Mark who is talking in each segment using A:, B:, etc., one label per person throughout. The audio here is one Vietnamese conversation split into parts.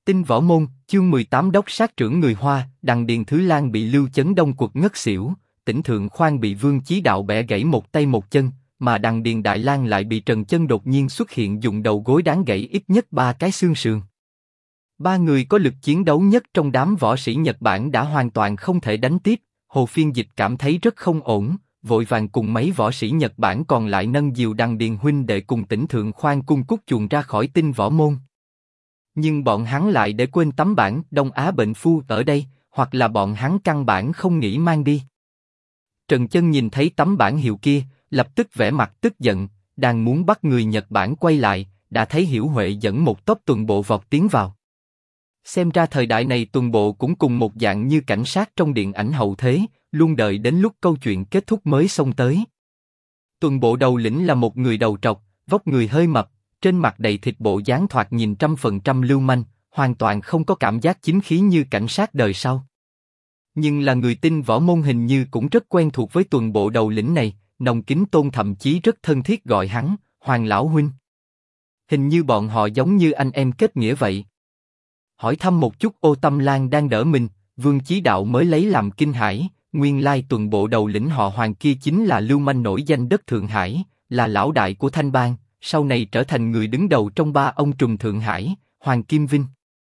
A: Tinh Võ Môn, chương 18 đốc sát trưởng người Hoa, Đằng Điền Thứ Lang bị Lưu Chấn Đông quật ngất xỉu, Tỉnh Thượng Khoan bị Vương Chí Đạo bẻ gãy một tay một chân, mà Đằng Điền Đại Lang lại bị Trần Chân đột nhiên xuất hiện dùng đầu gối đáng gãy ít nhất 3 cái xương sườn. Ba người có lực chiến đấu nhất trong đám võ sĩ Nhật Bản đã hoàn toàn không thể đánh tiếp. Hồ Phiên Dịch cảm thấy rất không ổn, vội vàng cùng mấy võ sĩ Nhật Bản còn lại nâng dìu Đằng Điền huynh đệ cùng Tỉnh Thượng Khoan cung cút chuồn ra khỏi Tinh Võ Môn. Nhưng bọn hắn lại để quên tấm bảng Đông Á bệnh phu ở đây, hoặc là bọn hắn căn bản không nghĩ mang đi. Trần Chân nhìn thấy tấm bảng hiệu kia, lập tức vẻ mặt tức giận, đang muốn bắt người Nhật Bản quay lại, đã thấy Hiểu Huệ dẫn một tốp tuần bộ vọt tiến vào. Xem ra thời đại này tuần bộ cũng cùng một dạng như cảnh sát trong điện ảnh hậu thế, luôn đợi đến lúc câu chuyện kết thúc mới xông tới. Tuần bộ đầu lĩnh là một người đầu trọc, vóc người hơi mập, trên mặt đầy thịt, bộ dáng thoạt nhìn 100% lưu manh, hoàn toàn không có cảm giác chính khí như cảnh sát đời sau. Nhưng là người Tinh Võ Môn hình như cũng rất quen thuộc với tuần bộ đầu lĩnh này, Nông Kính Tôn thậm chí rất thân thiết gọi hắn Hoàng lão huynh. Hình như bọn họ giống như anh em kết nghĩa vậy. Hỏi thăm một chút Ô Tâm Lan đang đỡ mình, Vương Chí Đạo mới lấy làm kinh hãi, nguyên lai tuần bộ đầu lĩnh họ Hoàng kia chính là lưu manh nổi danh đất Thượng Hải, là lão đại của Thanh Bang, sau này trở thành người đứng đầu trong ba ông trùm Thượng Hải, Hoàng Kim Vinh.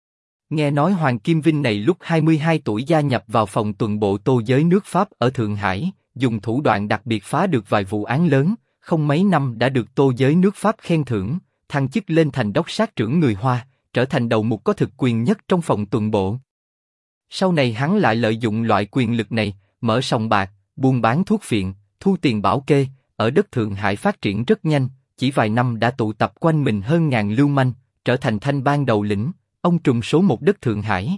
A: Nghe nói Hoàng Kim Vinh này lúc 22 tuổi gia nhập vào phòng tuần bộ Tô Giới nước Pháp ở Thượng Hải, dùng thủ đoạn đặc biệt phá được vài vụ án lớn, không mấy năm đã được Tô Giới nước Pháp khen thưởng, thăng chức lên thành đốc sát trưởng người Hoa, trở thành đầu mục có thực quyền nhất trong phòng tuần bộ. Sau này hắn lại lợi dụng loại quyền lực này, mở sòng bạc, buôn bán thuốc phiện, thu tiền bảo kê, ở đất Thượng Hải phát triển rất nhanh, chỉ vài năm đã tụ tập quanh mình hơn ngàn lưu manh, trở thành Thanh Bang đầu lĩnh, ông trùm số một đất Thượng Hải.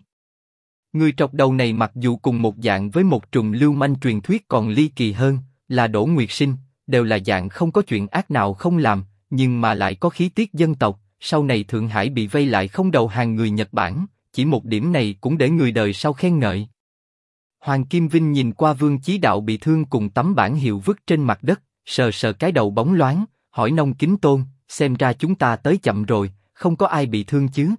A: Người trọc đầu này mặc dù cùng một dạng với một trùm lưu manh truyền thuyết còn ly kỳ hơn, là Đỗ Nguyệt Sinh, đều là dạng không có chuyện ác nào không làm, nhưng mà lại có khí tiết dân tộc. Sau này Thượng Hải bị vây lại không đầu hàng người Nhật Bản, chỉ một điểm này cũng để người đời sau khen ngợi. Hoàng Kim Vinh nhìn qua Vương Chí Đạo bị thương cùng tấm bảng hiệu vứt trên mặt đất, sờ sờ cái đầu bóng loáng, hỏi Nông Kính Tôn, xem ra chúng ta tới chậm rồi, không có ai bị thương chứ?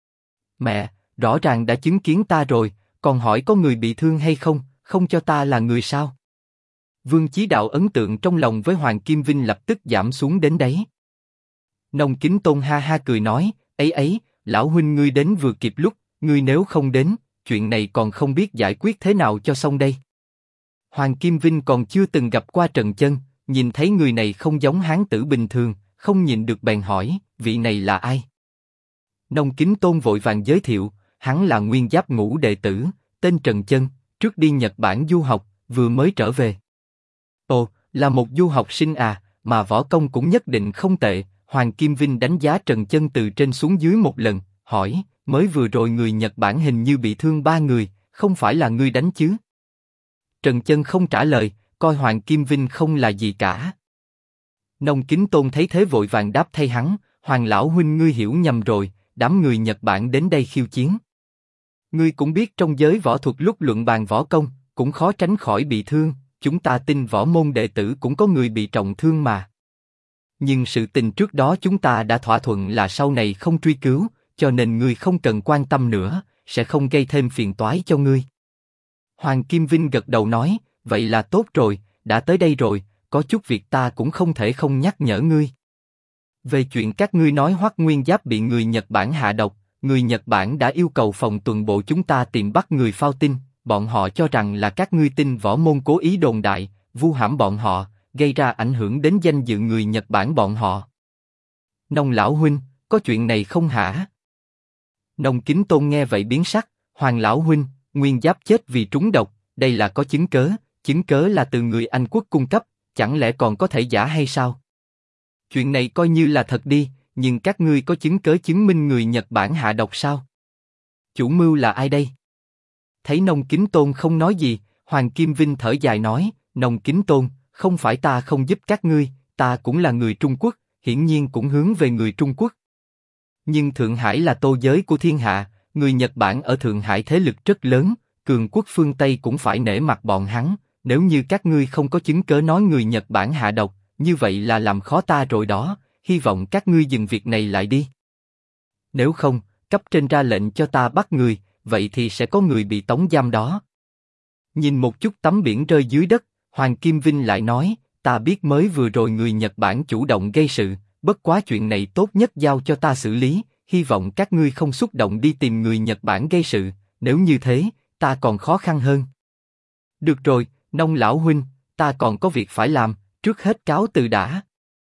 A: Mẹ, rõ ràng đã chứng kiến ta rồi, còn hỏi có người bị thương hay không, không cho ta là người sao? Vương Chí Đạo ấn tượng trong lòng với Hoàng Kim Vinh lập tức giảm xuống đến đấy. Nông Kính Tôn ha ha cười nói, ấy, lão huynh ngươi đến vừa kịp lúc, ngươi nếu không đến, chuyện này còn không biết giải quyết thế nào cho xong đây. Hoàng Kim Vinh còn chưa từng gặp qua Trần Chân, nhìn thấy người này không giống hán tử bình thường, không nhìn được bèn hỏi, vị này là ai? Nông Kính Tôn vội vàng giới thiệu, hắn là Nguyên Giáp Ngũ đệ tử, tên Trần Chân, trước đi Nhật Bản du học, vừa mới trở về. Ồ, là một du học sinh à, mà võ công cũng nhất định không tệ. Hoàng Kim Vinh đánh giá Trần Chân từ trên xuống dưới một lần, hỏi, mới vừa rồi người Nhật Bản hình như bị thương 3 người, không phải là ngươi đánh chứ? Trần Chân không trả lời, coi Hoàng Kim Vinh không là gì cả. Nông Kính Tôn thấy thế vội vàng đáp thay hắn, Hoàng lão huynh ngươi hiểu nhầm rồi, đám người Nhật Bản đến đây khiêu chiến. Ngươi cũng biết trong giới võ thuật lúc luận bàn võ công, cũng khó tránh khỏi bị thương, chúng ta Tinh Võ Môn đệ tử cũng có người bị trọng thương mà. Nhưng sự tình trước đó chúng ta đã thỏa thuận là sau này không truy cứu, cho nên ngươi không cần quan tâm nữa, sẽ không gây thêm phiền toái cho ngươi. Hoàng Kim Vinh gật đầu nói, vậy là tốt rồi, đã tới đây rồi, có chút việc ta cũng không thể không nhắc nhở ngươi. Về chuyện các ngươi nói Hoắc Nguyên Giáp bị người Nhật Bản hạ độc, người Nhật Bản đã yêu cầu phòng tuần bộ chúng ta tìm bắt người phao tin, bọn họ cho rằng là các ngươi Tinh Võ Môn cố ý đồn đại, vu hãm bọn họ, gây ra ảnh hưởng đến danh dự người Nhật Bản bọn họ. Nông lão huynh, có chuyện này không hả? Nông Kính Tôn nghe vậy biến sắc, Hoàng lão huynh, Nguyên Giáp chết vì trúng độc, đây là có chứng cớ là từ người Anh quốc cung cấp, chẳng lẽ còn có thể giả hay sao? Chuyện này coi như là thật đi, nhưng các ngươi có chứng cớ chứng minh người Nhật Bản hạ độc sao? Chủ mưu là ai đây? Thấy Nông Kính Tôn không nói gì, Hoàng Kim Vinh thở dài nói, Nông Kính Tôn, không phải ta không giúp các ngươi, ta cũng là người Trung Quốc, hiển nhiên cũng hướng về người Trung Quốc. Nhưng Thượng Hải là tô giới của thiên hạ, người Nhật Bản ở Thượng Hải thế lực rất lớn, cường quốc phương Tây cũng phải nể mặt bọn hắn, nếu như các ngươi không có chứng cớ nói người Nhật Bản hạ độc, như vậy là làm khó ta rồi đó, hy vọng các ngươi dừng việc này lại đi. Nếu không, cấp trên ra lệnh cho ta bắt người, vậy thì sẽ có người bị tống giam đó. Nhìn một chút tấm biển rơi dưới đất, Hoàng Kim Vinh lại nói, ta biết mới vừa rồi người Nhật Bản chủ động gây sự, bất quá chuyện này tốt nhất giao cho ta xử lý, hy vọng các ngươi không xúc động đi tìm người Nhật Bản gây sự, nếu như thế, ta còn khó khăn hơn. Được rồi, Nông lão huynh, ta còn có việc phải làm, trước hết cáo từ đã.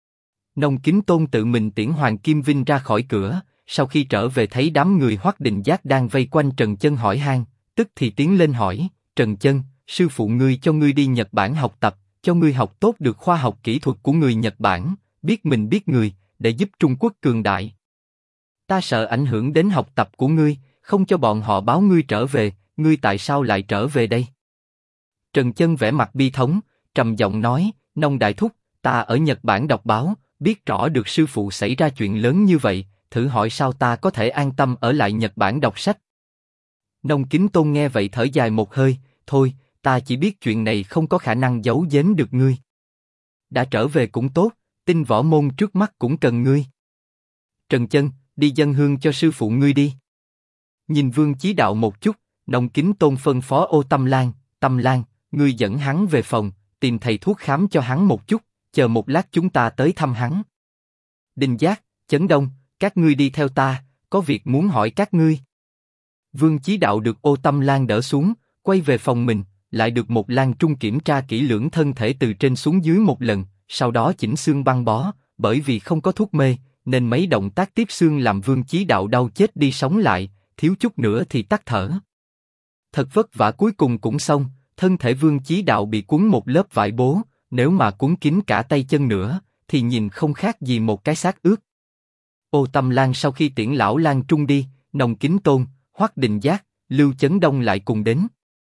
A: Nông Kính Tôn tự mình tiễn Hoàng Kim Vinh ra khỏi cửa, sau khi trở về thấy đám người Hoắc Đình Giác đang vây quanh Trần Chân hỏi han, tức thì tiến lên hỏi, Trần Chân, sư phụ ngươi cho ngươi đi Nhật Bản học tập, cho ngươi học tốt được khoa học kỹ thuật của người Nhật Bản, biết mình biết người, để giúp Trung Quốc cường đại. Ta sợ ảnh hưởng đến học tập của ngươi, không cho bọn họ báo ngươi trở về, ngươi tại sao lại trở về đây? Trần Chân vẻ mặt bi thống, trầm giọng nói, Nông đại thúc, ta ở Nhật Bản đọc báo, biết rõ được sư phụ xảy ra chuyện lớn như vậy, thử hỏi sao ta có thể an tâm ở lại Nhật Bản đọc sách? Nông Kính Tôn nghe vậy thở dài một hơi, thôi, ta chỉ biết chuyện này không có khả năng giấu giếm được ngươi. Đã trở về cũng tốt, Tinh Võ Môn trước mắt cũng cần ngươi. Trần Chân, đi dâng hương cho sư phụ ngươi đi. Nhìn Vương Chí Đạo một chút, Nông Kính Tôn phân phó Ô Tâm Lan, ngươi dẫn hắn về phòng, tìm thầy thuốc khám cho hắn một chút, chờ một lát chúng ta tới thăm hắn. Đình Giác, Chấn Đông, các ngươi đi theo ta, có việc muốn hỏi các ngươi. Vương Chí Đạo được Ô Tâm Lan đỡ xuống, quay về phòng mình, lại được một Lan Trung kiểm tra kỹ lưỡng thân thể từ trên xuống dưới một lần, sau đó chỉnh xương băng bó, bởi vì không có thuốc mê, nên mấy động tác tiếp xương làm Vương Chí Đạo đau chết đi sống lại, thiếu chút nữa thì tắt thở. Thật vất vả cuối cùng cũng xong, thân thể Vương Chí Đạo bị cuốn một lớp vải bố, nếu mà cuốn kín cả tay chân nữa, thì nhìn không khác gì một cái xác ướt. Ô Tâm Lan sau khi tiễn lão Lan Trung đi, Nông Kính Tôn, Hoắc Đình Giác, Lưu Chấn Đông lại cùng đến.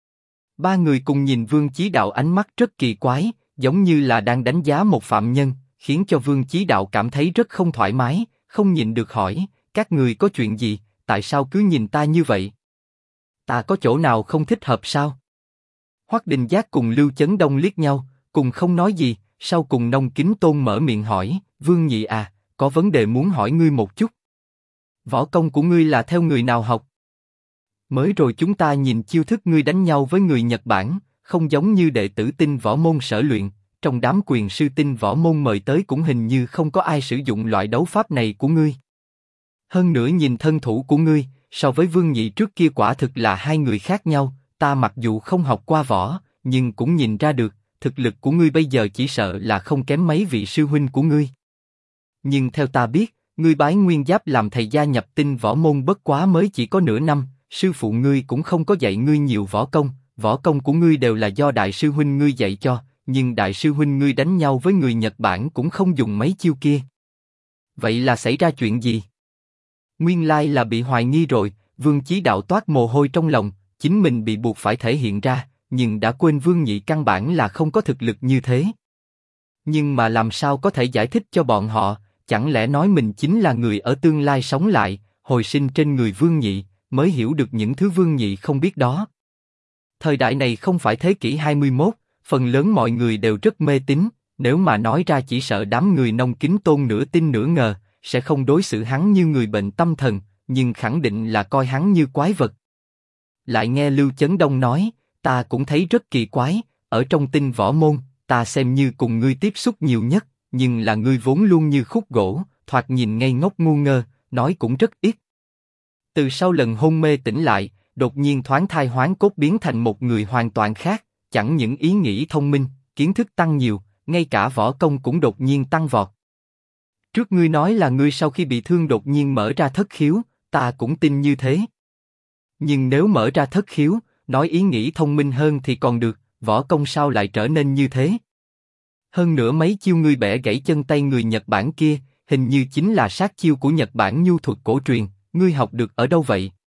A: Ba người cùng nhìn Vương Chí Đạo ánh mắt rất kỳ quái, giống như là đang đánh giá một phạm nhân, khiến cho Vương Chí Đạo cảm thấy rất không thoải mái, không nhịn được hỏi, các người có chuyện gì, tại sao cứ nhìn ta như vậy? Ta có chỗ nào không thích hợp sao? Hoắc Đình Giác cùng Lưu Chấn Đông liếc nhau, cùng không nói gì, sau cùng Nông Kính Tôn mở miệng hỏi, Vương Nhị à, có vấn đề muốn hỏi ngươi một chút. Võ công của ngươi là theo người nào học? Mới rồi chúng ta nhìn chiêu thức ngươi đánh nhau với người Nhật Bản, không giống như đệ tử Tinh Võ Môn sở luyện, trong đám quyền sư Tinh Võ Môn mời tới cũng hình như không có ai sử dụng loại đấu pháp này của ngươi. Hơn nữa nhìn thân thủ của ngươi, so với Vương Nhị trước kia quả thực là hai người khác nhau, ta mặc dù không học qua võ, nhưng cũng nhìn ra được, thực lực của ngươi bây giờ chỉ sợ là không kém mấy vị sư huynh của ngươi. Nhưng theo ta biết, ngươi bái Nguyên Giáp làm thầy gia nhập Tinh Võ Môn bất quá mới chỉ có nửa năm, sư phụ ngươi cũng không có dạy ngươi nhiều võ công của ngươi đều là do đại sư huynh ngươi dạy cho, nhưng đại sư huynh ngươi đánh nhau với người Nhật Bản cũng không dùng mấy chiêu kia. Vậy là xảy ra chuyện gì? Nguyên lai là bị hoài nghi rồi, Vương Chí Đạo toát mồ hôi trong lòng, chính mình bị buộc phải thể hiện ra, nhưng đã quên Vương Nhị căn bản là không có thực lực như thế. Nhưng mà làm sao có thể giải thích cho bọn họ, chẳng lẽ nói mình chính là người ở tương lai sống lại, hồi sinh trên người Vương Nhị, mới hiểu được những thứ Vương Nhị không biết đó. Thời đại này không phải thế kỷ 21, phần lớn mọi người đều rất mê tín, nếu mà nói ra chỉ sợ đám người Nông Kính Tôn nửa tin nửa ngờ, sẽ không đối xử hắn như người bệnh tâm thần, nhưng khẳng định là coi hắn như quái vật. Lại nghe Lưu Chấn Đông nói, ta cũng thấy rất kỳ quái, ở trong Tinh Võ Môn, ta xem như cùng ngươi tiếp xúc nhiều nhất, nhưng là ngươi vốn luôn như khúc gỗ, thoạt nhìn ngây ngốc ngu ngơ, nói cũng rất ít. Từ sau lần hôn mê tỉnh lại, đột nhiên thoáng thai hoán cốt biến thành một người hoàn toàn khác, chẳng những ý nghĩ thông minh, kiến thức tăng nhiều, ngay cả võ công cũng đột nhiên tăng vọt. Trước ngươi nói là ngươi sau khi bị thương đột nhiên mở ra thất khiếu, ta cũng tin như thế. Nhưng nếu mở ra thất khiếu, nói ý nghĩ thông minh hơn thì còn được, võ công sao lại trở nên như thế? Hơn nữa mấy chiêu ngươi bẻ gãy chân tay người Nhật Bản kia, hình như chính là sát chiêu của Nhật Bản nhu thuật cổ truyền, ngươi học được ở đâu vậy?